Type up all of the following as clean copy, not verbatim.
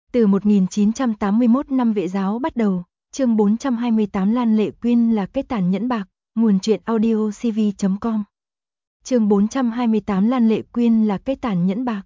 Từ 1981 năm vệ giáo bắt đầu, chương 428 Lan Lệ Quyên là cái tàn nhẫn bạc, nguồn truyện audio cv.com. Chương 428 Lan Lệ Quyên là cái tàn nhẫn bạc.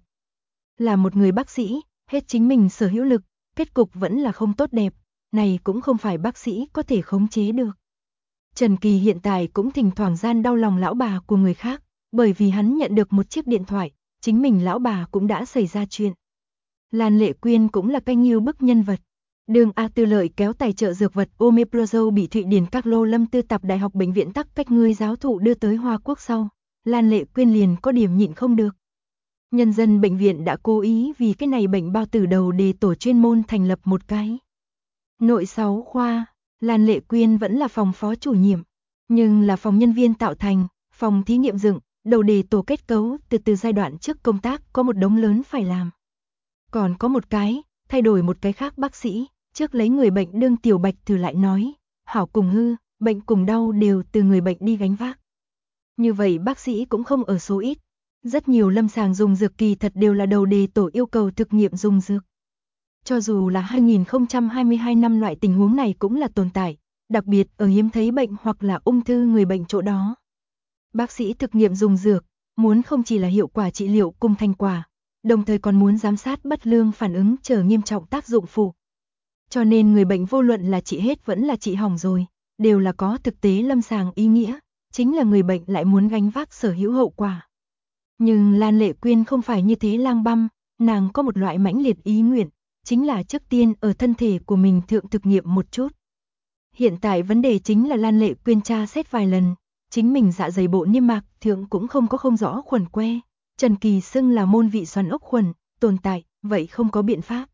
Là một người bác sĩ, hết chính mình sở hữu lực, kết cục vẫn là không tốt đẹp, này cũng không phải bác sĩ có thể khống chế được. Trần Kỳ hiện tại cũng thỉnh thoảng gian đau lòng lão bà của người khác, bởi vì hắn nhận được một chiếc điện thoại, chính mình lão bà cũng đã xảy ra chuyện. Lan Lệ Quyên cũng là cái nghiêu bức nhân vật. Đường A Tư Lợi kéo tài trợ dược vật Omeprazole bị Thụy Điển các lô lâm tư tập Đại học Bệnh viện Tắc Cách Ngươi giáo thụ đưa tới Hoa Quốc sau. Lan Lệ Quyên liền có điểm nhịn không được. Nhân dân bệnh viện đã cố ý vì cái này bệnh bao tử đầu đề tổ chuyên môn thành lập một cái nội 6 khoa. Lan Lệ Quyên vẫn là phòng phó chủ nhiệm, nhưng là phòng nhân viên tạo thành, phòng thí nghiệm dựng, đầu đề tổ kết cấu từ giai đoạn trước công tác có một đống lớn phải làm. Còn có một cái, thay đổi một cái khác bác sĩ, trước lấy người bệnh đương tiểu bạch thử lại nói, hảo cùng hư, bệnh cùng đau đều từ người bệnh đi gánh vác. Như vậy bác sĩ cũng không ở số ít, rất nhiều lâm sàng dùng dược kỳ thật đều là đầu đề tổ yêu cầu thực nghiệm dùng dược. Cho dù là 2022 năm loại tình huống này cũng là tồn tại, đặc biệt ở hiếm thấy bệnh hoặc là ung thư người bệnh chỗ đó. Bác sĩ thực nghiệm dùng dược, muốn không chỉ là hiệu quả trị liệu cùng thành quả, đồng thời còn muốn giám sát bất lương phản ứng chờ nghiêm trọng tác dụng phụ. Cho nên người bệnh vô luận là trị hết vẫn là trị hỏng rồi, đều là có thực tế lâm sàng ý nghĩa, chính là người bệnh lại muốn gánh vác sở hữu hậu quả. Nhưng Lan Lệ Quyên không phải như thế lang băm, nàng có một loại mãnh liệt ý nguyện, chính là trước tiên ở thân thể của mình thượng thực nghiệm một chút. Hiện tại vấn đề chính là Lan Lệ Quyên tra xét vài lần, chính mình dạ dày bộ niêm mạc thượng cũng không có không rõ khuẩn que. Trần Kỳ xưng là môn vị xoắn ốc khuẩn, tồn tại, vậy không có biện pháp.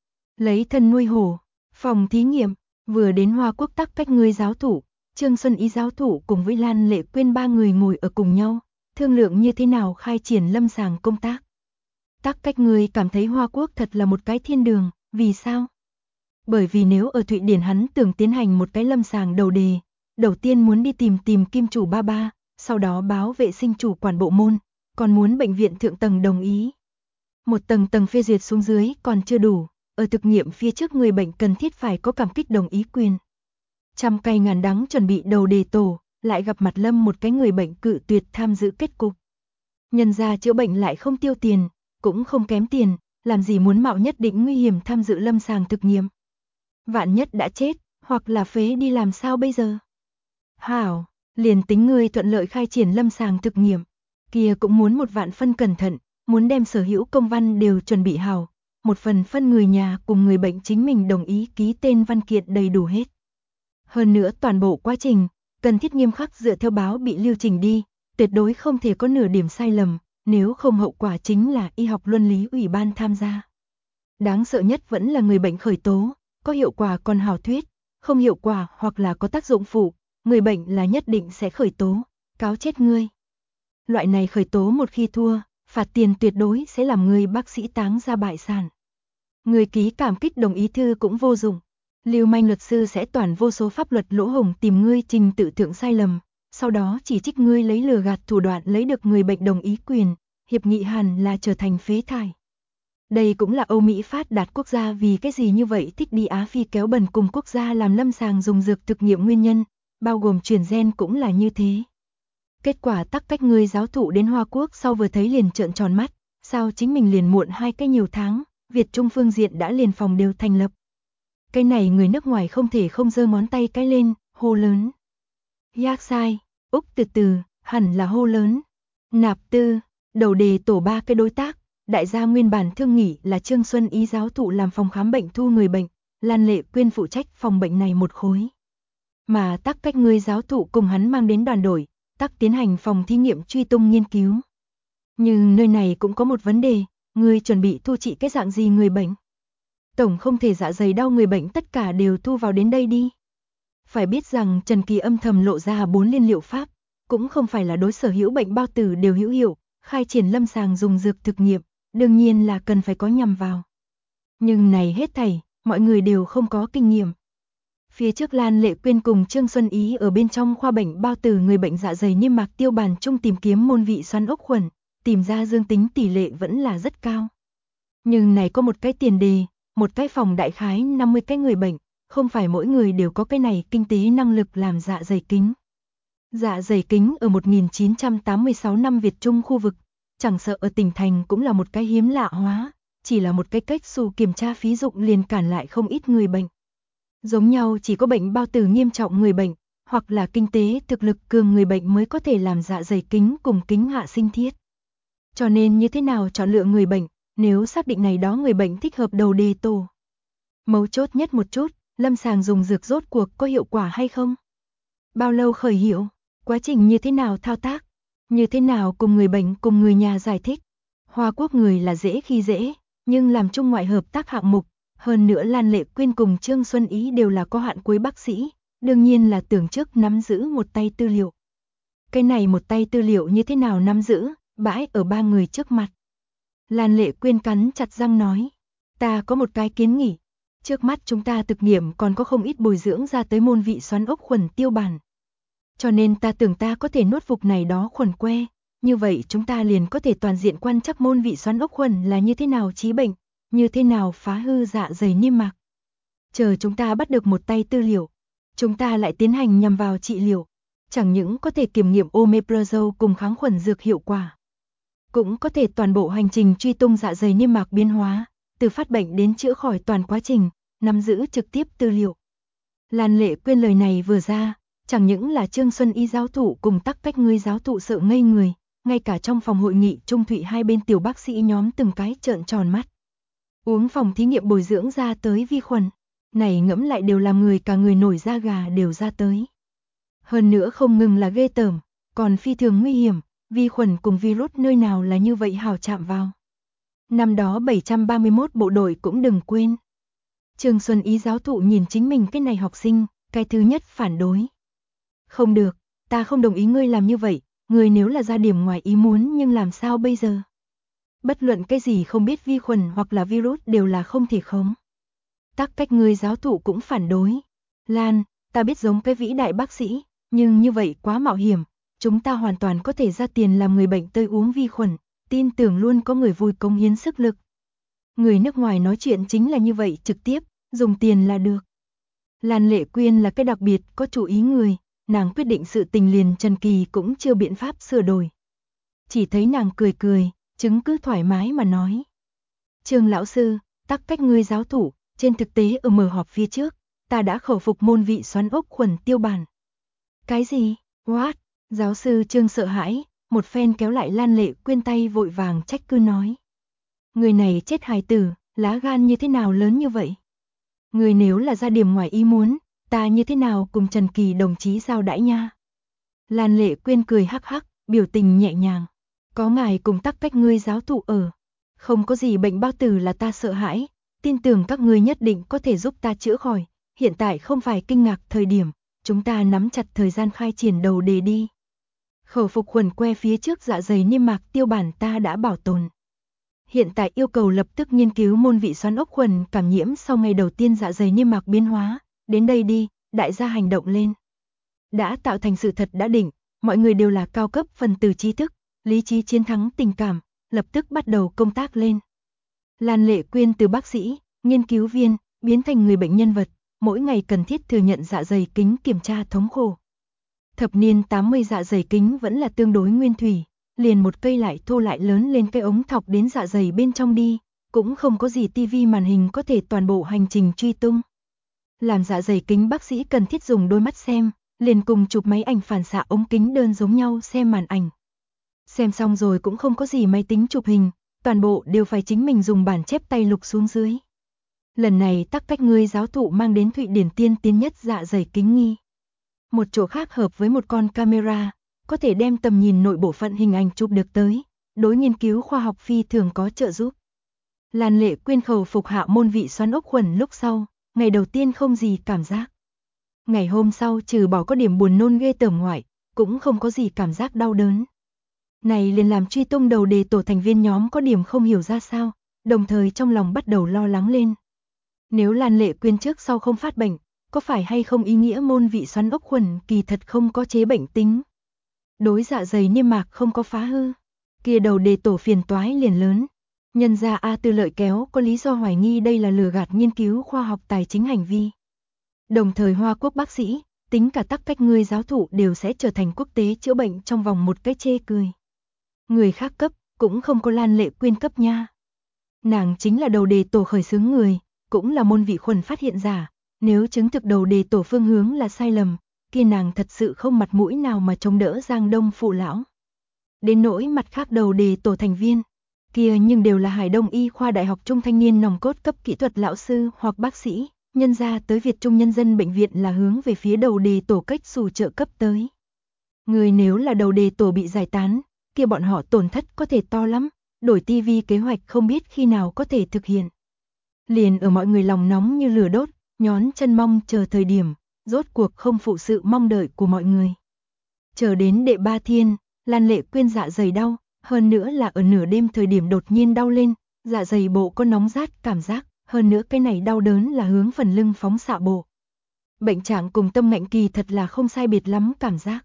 Lấy thân nuôi hổ, phòng thí nghiệm, vừa đến Hoa Quốc Tắc Cách Ngươi giáo thụ, Trương Xuân Ý giáo thụ cùng với Lan Lệ Quyên ba người ngồi ở cùng nhau, thương lượng như thế nào khai triển lâm sàng công tác. Tắc Cách Ngươi cảm thấy Hoa Quốc thật là một cái thiên đường, vì sao? Bởi vì nếu ở Thụy Điển hắn tưởng tiến hành một cái lâm sàng đầu đề, đầu tiên muốn đi tìm kim chủ ba ba, sau đó báo vệ sinh chủ quản bộ môn, còn muốn bệnh viện thượng tầng đồng ý. Một tầng tầng phê duyệt xuống dưới còn chưa đủ, ở thực nghiệm phía trước người bệnh cần thiết phải có cảm kích đồng ý quyền. Trăm cay ngàn đắng chuẩn bị đầu đề tổ, lại gặp mặt lâm một cái người bệnh cự tuyệt tham dự kết cục. Nhân ra chữa bệnh lại không tiêu tiền, cũng không kém tiền, làm gì muốn mạo nhất định nguy hiểm tham dự lâm sàng thực nghiệm. Vạn nhất đã chết, hoặc là phế đi làm sao bây giờ? Hảo, liền tính ngươi thuận lợi khai triển lâm sàng thực nghiệm, kia cũng muốn một vạn phân cẩn thận, muốn đem sở hữu công văn đều chuẩn bị hảo, một phần phân người nhà cùng người bệnh chính mình đồng ý ký tên văn kiện đầy đủ hết. Hơn nữa toàn bộ quá trình, cần thiết nghiêm khắc dựa theo báo bị lưu trình đi, tuyệt đối không thể có nửa điểm sai lầm, nếu không hậu quả chính là y học luân lý ủy ban tham gia. Đáng sợ nhất vẫn là người bệnh khởi tố, có hiệu quả còn hảo thuyết, không hiệu quả hoặc là có tác dụng phụ, người bệnh là nhất định sẽ khởi tố, cáo chết ngươi. Loại này khởi tố một khi thua, phạt tiền tuyệt đối sẽ làm người bác sĩ táng ra bại sản. Người ký cảm kích đồng ý thư cũng vô dụng. Lưu manh luật sư sẽ toàn vô số pháp luật lỗ hổng tìm ngươi trình tự thượng sai lầm, sau đó chỉ trích ngươi lấy lừa gạt thủ đoạn lấy được người bệnh đồng ý quyền, hiệp nghị hẳn là trở thành phế thải. Đây cũng là Âu Mỹ phát đạt quốc gia vì cái gì như vậy thích đi Á Phi kéo bẩn cùng quốc gia làm lâm sàng dùng dược thực nghiệm nguyên nhân, bao gồm chuyển gen cũng là như thế. Kết quả Tắc Cách Ngươi giáo thụ đến Hoa Quốc sau vừa thấy liền trợn tròn mắt, sao chính mình liền muộn 2 cái nhiều tháng, Việt Trung phương diện đã liền phòng đều thành lập. Cái này người nước ngoài không thể không giơ ngón tay cái lên, hô lớn. Yak sai, Úc từ từ, hẳn là hô lớn. Nạp tư, đầu đề tổ ba cái đối tác, đại gia nguyên bản thương nghỉ là Trương Xuân Ý giáo thụ làm phòng khám bệnh thu người bệnh, Lan Lệ Quyên phụ trách phòng bệnh này một khối. Mà Tắc Cách Ngươi giáo thụ cùng hắn mang đến đoàn đội, Tắc tiến hành phòng thí nghiệm truy tung nghiên cứu. Nhưng nơi này cũng có một vấn đề, người chuẩn bị thu trị cái dạng gì người bệnh? Tổng không thể dạ dày đau người bệnh tất cả đều thu vào đến đây đi. Phải biết rằng Trần Kỳ âm thầm lộ ra 4 liên liệu pháp, cũng không phải là đối sở hữu bệnh bao tử đều hữu hiệu, khai triển lâm sàng dùng dược thực nghiệm, đương nhiên là cần phải có nhằm vào. Nhưng này hết thảy, mọi người đều không có kinh nghiệm. Phía trước Lan Lệ Quyên cùng Trương Xuân Ý ở bên trong khoa bệnh bao tử người bệnh dạ dày niêm mạc tiêu bản chung tìm kiếm môn vị xoắn ốc khuẩn, tìm ra dương tính tỷ lệ vẫn là rất cao. Nhưng này có một cái tiền đề, một cái phòng đại khái 50 cái người bệnh, không phải mỗi người đều có cái này kinh tế năng lực làm dạ dày kính. Dạ dày kính ở 1986 năm Việt Trung khu vực, chẳng sợ ở tỉnh thành cũng là một cái hiếm lạ hóa, chỉ là một cái cách xù kiểm tra phí dụng liền cản lại không ít người bệnh. Giống nhau chỉ có bệnh bao tử nghiêm trọng người bệnh, hoặc là kinh tế thực lực cường người bệnh mới có thể làm dạ dày kính cùng kính hạ sinh thiết. Cho nên như thế nào chọn lựa người bệnh, nếu xác định này đó người bệnh thích hợp đầu đề tổ. Mấu chốt nhất một chút, lâm sàng dùng dược rốt cuộc có hiệu quả hay không? Bao lâu khởi hiệu? Quá trình như thế nào thao tác? Như thế nào cùng người bệnh cùng người nhà giải thích? Hoa Quốc người là dễ khi dễ, nhưng làm chung ngoại hợp tác hạng mục, hơn nữa Lan Lệ Quyên cùng Trương Xuân Ý đều là có hạn cuối bác sĩ, đương nhiên là tưởng trước nắm giữ một tay tư liệu. Cái này một tay tư liệu như thế nào nắm giữ, bãi ở ba người trước mặt. Lan Lệ Quyên cắn chặt răng nói, ta có một cái kiến nghị, trước mắt chúng ta thực nghiệm còn có không ít bồi dưỡng ra tới môn vị xoắn ốc khuẩn tiêu bản. Cho nên ta tưởng ta có thể nuốt phục này đó khuẩn que, như vậy chúng ta liền có thể toàn diện quan trắc môn vị xoắn ốc khuẩn là như thế nào trí bệnh, như thế nào phá hư dạ dày niêm mạc. Chờ chúng ta bắt được một tay tư liệu, chúng ta lại tiến hành nhằm vào trị liệu, chẳng những có thể kiểm nghiệm omeprazole cùng kháng khuẩn dược hiệu quả, cũng có thể toàn bộ hành trình truy tung dạ dày niêm mạc biến hóa, từ phát bệnh đến chữa khỏi toàn quá trình, nắm giữ trực tiếp tư liệu. Lan Lệ Quyên lời này vừa ra, chẳng những là Trương Xuân Y giáo thụ cùng Tắc Cách Ngươi giáo thụ sợ ngây người, ngay cả trong phòng hội nghị Trung Thụy hai bên tiểu bác sĩ nhóm từng cái trợn tròn mắt. Uống phòng thí nghiệm bồi dưỡng ra tới vi khuẩn, này ngẫm lại đều làm người cả người nổi da gà đều ra tới. Hơn nữa không ngừng là ghê tởm, còn phi thường nguy hiểm, vi khuẩn cùng virus nơi nào là như vậy hào chạm vào. Năm đó 731 bộ đội cũng đừng quên. Trương Xuân Ý giáo thụ nhìn chính mình cái này học sinh, cái thứ nhất phản đối. Không được, ta không đồng ý ngươi làm như vậy, ngươi nếu là ra điểm ngoài ý muốn nhưng làm sao bây giờ? Bất luận cái gì không biết vi khuẩn hoặc là virus đều là không thể khống. Tắc Cách Ngươi giáo thụ cũng phản đối. Lan, ta biết giống cái vĩ đại bác sĩ, nhưng như vậy quá mạo hiểm, chúng ta hoàn toàn có thể ra tiền làm người bệnh tơi uống vi khuẩn, tin tưởng luôn có người vui cống hiến sức lực. Người nước ngoài nói chuyện chính là như vậy trực tiếp, dùng tiền là được. Lan Lệ Quyên là cái đặc biệt có chủ ý người, nàng quyết định sự tình liền Trần Kỳ cũng chưa biện pháp sửa đổi. Chỉ thấy nàng cười cười, chứng cứ thoải mái mà nói. Trương lão sư, Tắc Cách Ngươi giáo thủ, trên thực tế ở mở họp phía trước, ta đã khẩu phục môn vị xoắn ốc khuẩn tiêu bản. Cái gì? What? Giáo sư Trương sợ hãi, một phen kéo lại Lan Lệ Quyên tay vội vàng trách cứ nói. Người này chết hài tử, lá gan như thế nào lớn như vậy? Người nếu là ra điểm ngoài ý muốn, ta như thế nào cùng Trần Kỳ đồng chí giao đãi nha? Lan Lệ Quyên cười hắc hắc, biểu tình nhẹ nhàng. Có ngài cùng Tắc Cách Ngươi giáo thụ ở. Không có gì bệnh bao tử là ta sợ hãi, tin tưởng các ngươi nhất định có thể giúp ta chữa khỏi. Hiện tại không phải kinh ngạc thời điểm, chúng ta nắm chặt thời gian khai triển đầu đề đi. Khẩu phục khuẩn que phía trước dạ dày niêm mạc tiêu bản ta đã bảo tồn. Hiện tại yêu cầu lập tức nghiên cứu môn vị xoắn ốc khuẩn cảm nhiễm sau ngày đầu tiên dạ dày niêm mạc biến hóa, đến đây đi, đại gia hành động lên. Đã tạo thành sự thật đã định, mọi người đều là cao cấp phần tử trí thức, lý trí chiến thắng tình cảm, lập tức bắt đầu công tác lên. Lan Lệ Quyên từ bác sĩ, nghiên cứu viên, biến thành người bệnh nhân vật, mỗi ngày cần thiết thừa nhận dạ dày kính kiểm tra thống khổ. Thập niên 80 dạ dày kính vẫn là tương đối nguyên thủy, liền một cây lại thô lại lớn lên cái ống thọc đến dạ dày bên trong đi, cũng không có gì tivi màn hình có thể toàn bộ hành trình truy tung. Làm dạ dày kính bác sĩ cần thiết dùng đôi mắt xem, liền cùng chụp máy ảnh phản xạ ống kính đơn giống nhau xem màn ảnh. Xem xong rồi cũng không có gì máy tính chụp hình, toàn bộ đều phải chính mình dùng bản chép tay lục xuống dưới. Lần này Tắc Cách Ngươi giáo thụ mang đến Thụy Điển tiên tiến nhất dạ dày kính nghi. Một chỗ khác hợp với một con camera, có thể đem tầm nhìn nội bộ phận hình ảnh chụp được tới, đối nghiên cứu khoa học phi thường có trợ giúp. Lan Lệ Quyên khẩu phục hạ môn vị xoắn ốc khuẩn lúc sau, ngày đầu tiên không gì cảm giác. Ngày hôm sau trừ bỏ có điểm buồn nôn ghê tởm ngoại, cũng không có gì cảm giác đau đớn. Này liền làm truy tung đầu đề tổ thành viên nhóm có điểm không hiểu ra sao, đồng thời trong lòng bắt đầu lo lắng lên. Nếu Lan Lệ Quyên trước sau không phát bệnh, có phải hay không ý nghĩa môn vị xoắn ốc khuẩn kỳ thật không có chế bệnh tính? Đối dạ dày niêm mạc không có phá hư, kia đầu đề tổ phiền toái liền lớn. Nhân ra A Tư Lợi kéo có lý do hoài nghi đây là lừa gạt nghiên cứu khoa học tài chính hành vi. Đồng thời Hoa Quốc bác sĩ, tính cả tắc cách ngươi giáo thụ đều sẽ trở thành quốc tế chữa bệnh trong vòng một cái chê cười. Người khác cấp, cũng không có Lan Lệ Quyên cấp nha. Nàng chính là đầu đề tổ khởi xướng người, cũng là môn vị khuẩn phát hiện giả, nếu chứng thực đầu đề tổ phương hướng là sai lầm, kia nàng thật sự không mặt mũi nào mà chống đỡ Giang Đông phụ lão. Đến nỗi mặt khác đầu đề tổ thành viên, kia nhưng đều là Hải Đông Y khoa Đại học Trung thanh niên nòng cốt cấp kỹ thuật lão sư hoặc bác sĩ, nhân ra tới Việt Trung Nhân dân bệnh viện là hướng về phía đầu đề tổ cách xù trợ cấp tới. Người nếu là đầu đề tổ bị giải tán, kia bọn họ tổn thất có thể to lắm, đổi TV kế hoạch không biết khi nào có thể thực hiện. Liền ở mọi người lòng nóng như lửa đốt, nhón chân mong chờ thời điểm, rốt cuộc không phụ sự mong đợi của mọi người. Chờ đến đệ 3 thiên, Lan Lệ Quyên dạ dày đau, hơn nữa là ở nửa đêm thời điểm đột nhiên đau lên, dạ dày bộ có nóng rát cảm giác, hơn nữa cái này đau đớn là hướng phần lưng phóng xạ bộ. Bệnh trạng cùng tâm ngạnh kỳ thật là không sai biệt lắm cảm giác.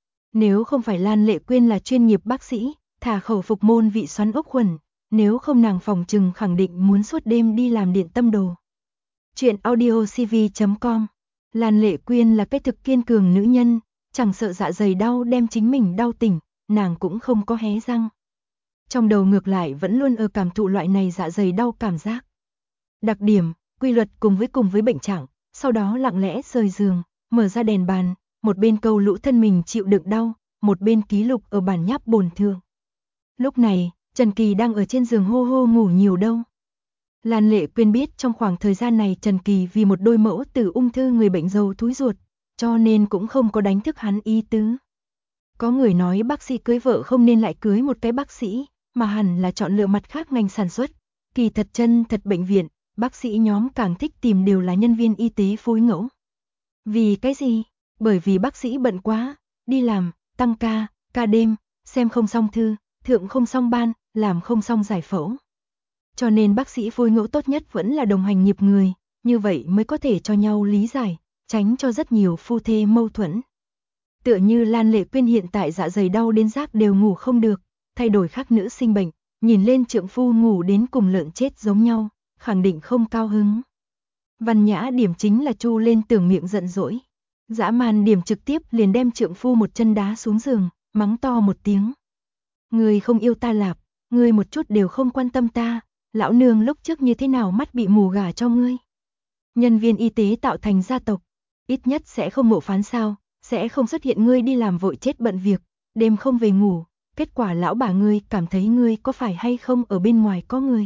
Nếu không phải Lan Lệ Quyên là chuyên nghiệp bác sĩ, thả khẩu phục môn vị xoắn ốc khuẩn, nếu không nàng phòng trừng khẳng định muốn suốt đêm đi làm điện tâm đồ. Chuyện audiocv.com. Lan Lệ Quyên là cái thực kiên cường nữ nhân, chẳng sợ dạ dày đau đem chính mình đau tỉnh, nàng cũng không có hé răng. Trong đầu ngược lại vẫn luôn ở cảm thụ loại này dạ dày đau cảm giác. Đặc điểm, quy luật cùng với bệnh trạng, sau đó lặng lẽ rời giường, mở ra đèn bàn, một bên câu lũ thân mình chịu đựng đau, một bên ký lục ở bản nháp bổn thường. Lúc này, Trần Kỳ đang ở trên giường hô hô ngủ nhiều đâu. Lan Lệ Quyên biết trong khoảng thời gian này Trần Kỳ vì một đôi mẫu tử ung thư người bệnh dầu túi ruột, cho nên cũng không có đánh thức hắn ý tứ. Có người nói bác sĩ cưới vợ không nên lại cưới một cái bác sĩ, mà hẳn là chọn lựa mặt khác ngành sản xuất. Kỳ thật chân thật bệnh viện, bác sĩ nhóm càng thích tìm đều là nhân viên y tế phối ngẫu. Vì cái gì? Bởi vì bác sĩ bận quá, đi làm, tăng ca, ca đêm, xem không xong thư, thượng không xong ban, làm không xong giải phẫu. Cho nên bác sĩ phối ngẫu tốt nhất vẫn là đồng hành nghiệp người, như vậy mới có thể cho nhau lý giải, tránh cho rất nhiều phu thê mâu thuẫn. Tựa như Lan Lệ Quyên hiện tại dạ dày đau đến giác đều ngủ không được, thay đổi khác nữ sinh bệnh, nhìn lên trượng phu ngủ đến cùng lợn chết giống nhau, khẳng định không cao hứng. Văn nhã điểm chính là chu lên tưởng miệng giận dỗi. Dã man điểm trực tiếp liền đem trượng phu một chân đá xuống giường, mắng to một tiếng. Ngươi không yêu ta lạp, ngươi một chút đều không quan tâm ta, lão nương lúc trước như thế nào mắt bị mù gà cho ngươi. Nhân viên y tế tạo thành gia tộc, ít nhất sẽ không mộ phán sao, sẽ không xuất hiện ngươi đi làm vội chết bận việc, đêm không về ngủ, kết quả lão bà ngươi cảm thấy ngươi có phải hay không ở bên ngoài có người.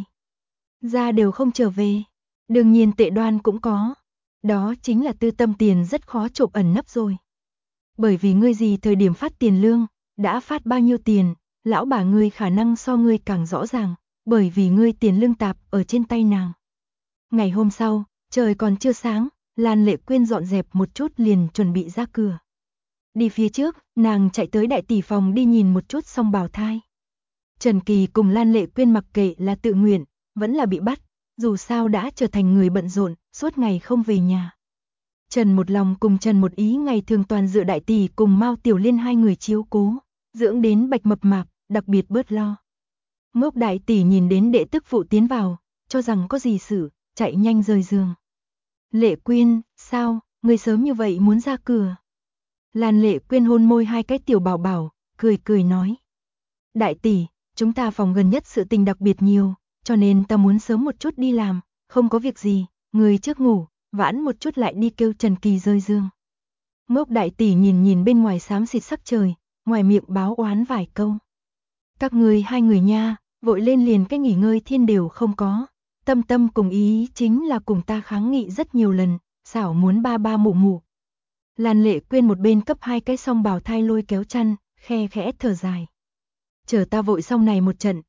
Ra đều không trở về, đương nhiên tệ đoan cũng có. Đó chính là tư tâm tiền rất khó trộm ẩn nấp rồi. Bởi vì ngươi gì thời điểm phát tiền lương, đã phát bao nhiêu tiền, lão bà ngươi khả năng so ngươi càng rõ ràng, bởi vì ngươi tiền lương tạp ở trên tay nàng. Ngày hôm sau, trời còn chưa sáng, Lan Lệ Quyên dọn dẹp một chút liền chuẩn bị ra cửa. Đi phía trước, nàng chạy tới đại tỷ phòng đi nhìn một chút song bào thai. Trần Kỳ cùng Lan Lệ Quyên mặc kệ là tự nguyện, vẫn là bị bắt, dù sao đã trở thành người bận rộn, suốt ngày không về nhà. Trần một lòng cùng Trần một ý ngày thường toàn dựa đại tỷ cùng Mao Tiểu Liên hai người chiếu cố, dưỡng đến bạch mập mạp, đặc biệt bớt lo. Ngốc đại tỷ nhìn đến đệ tức phụ tiến vào, cho rằng có gì sự, chạy nhanh rời giường. Lệ Quyên, sao, người sớm như vậy muốn ra cửa? Lan Lệ Quyên hôn môi hai cái tiểu bảo bảo, cười cười nói. Đại tỷ, chúng ta phòng gần nhất sự tình đặc biệt nhiều, cho nên ta muốn sớm một chút đi làm, không có việc gì, người trước ngủ, vãn một chút lại đi kêu Trần Kỳ rơi giường. Ngốc đại tỷ nhìn nhìn bên ngoài xám xịt sắc trời, ngoài miệng báo oán vài câu. Các người hai người nha, vội lên liền cái nghỉ ngơi thiên đều không có. Tâm tâm cùng ý chính là cùng ta kháng nghị rất nhiều lần, xảo muốn ba ba mụ mụ. Lan Lệ Quyên một bên cấp hai cái song bào thai lôi kéo chăn, khe khẽ thở dài. Chờ ta vội xong này một trận,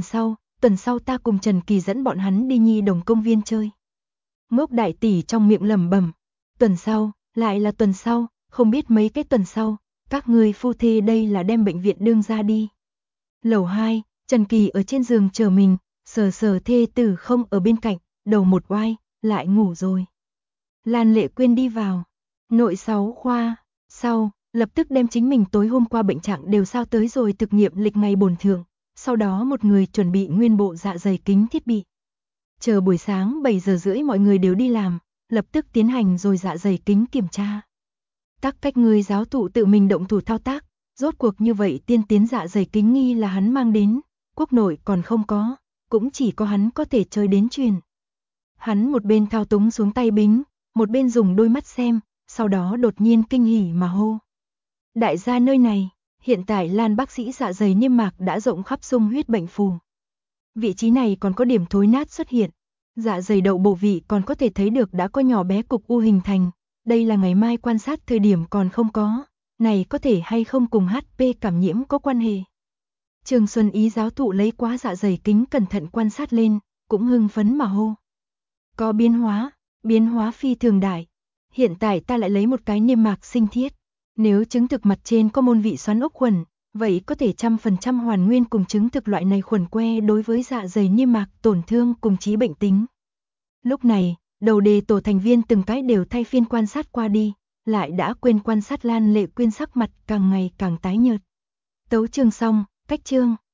tuần sau ta cùng Trần Kỳ dẫn bọn hắn đi Nhi Đồng công viên chơi. Ngốc đại tỷ trong miệng lẩm bẩm, tuần sau, lại là tuần sau, không biết mấy cái tuần sau, các ngươi phu thê đây là đem bệnh viện đương ra đi. Lầu 2, Trần Kỳ ở trên giường chờ mình, sờ sờ thê tử không ở bên cạnh, đầu một oai, lại ngủ rồi. Lan Lệ Quyên đi vào, nội 6 khoa, sau, lập tức đem chính mình tối hôm qua bệnh trạng đều sao tới rồi thực nghiệm lịch ngày bổn thường, sau đó một người chuẩn bị nguyên bộ dạ dày kính thiết bị. Chờ buổi sáng 7 giờ rưỡi mọi người đều đi làm, lập tức tiến hành rồi dạ dày kính kiểm tra. Tắc cách người giáo thụ tự mình động thủ thao tác, rốt cuộc như vậy tiên tiến dạ dày kính nghi là hắn mang đến, quốc nội còn không có, cũng chỉ có hắn có thể chơi đến truyền. Hắn một bên thao túng xuống tay bính, một bên dùng đôi mắt xem, sau đó đột nhiên kinh hỉ mà hô. Đại gia nơi này, hiện tại Lan bác sĩ dạ dày niêm mạc đã rộng khắp xung huyết bệnh phù. Vị trí này còn có điểm thối nát xuất hiện, dạ dày đậu bộ vị còn có thể thấy được đã có nhỏ bé cục u hình thành, đây là ngày mai quan sát thời điểm còn không có, này có thể hay không cùng HP cảm nhiễm có quan hệ. Trường Xuân Ý giáo thụ lấy quá dạ dày kính cẩn thận quan sát lên, cũng hưng phấn mà hô. Có biến hóa phi thường đại. Hiện tại ta lại lấy một cái niêm mạc sinh thiết. Nếu chứng thực mặt trên có môn vị xoắn ốc khuẩn, vậy có thể 100% hoàn nguyên cùng chứng thực loại này khuẩn que đối với dạ dày niêm mạc tổn thương cùng trí bệnh tính. Lúc này, đầu đề tổ thành viên từng cái đều thay phiên quan sát qua đi, lại đã quên quan sát Lan Lệ Quyên sắc mặt càng ngày càng tái nhợt. Tấu chương xong, cách chương.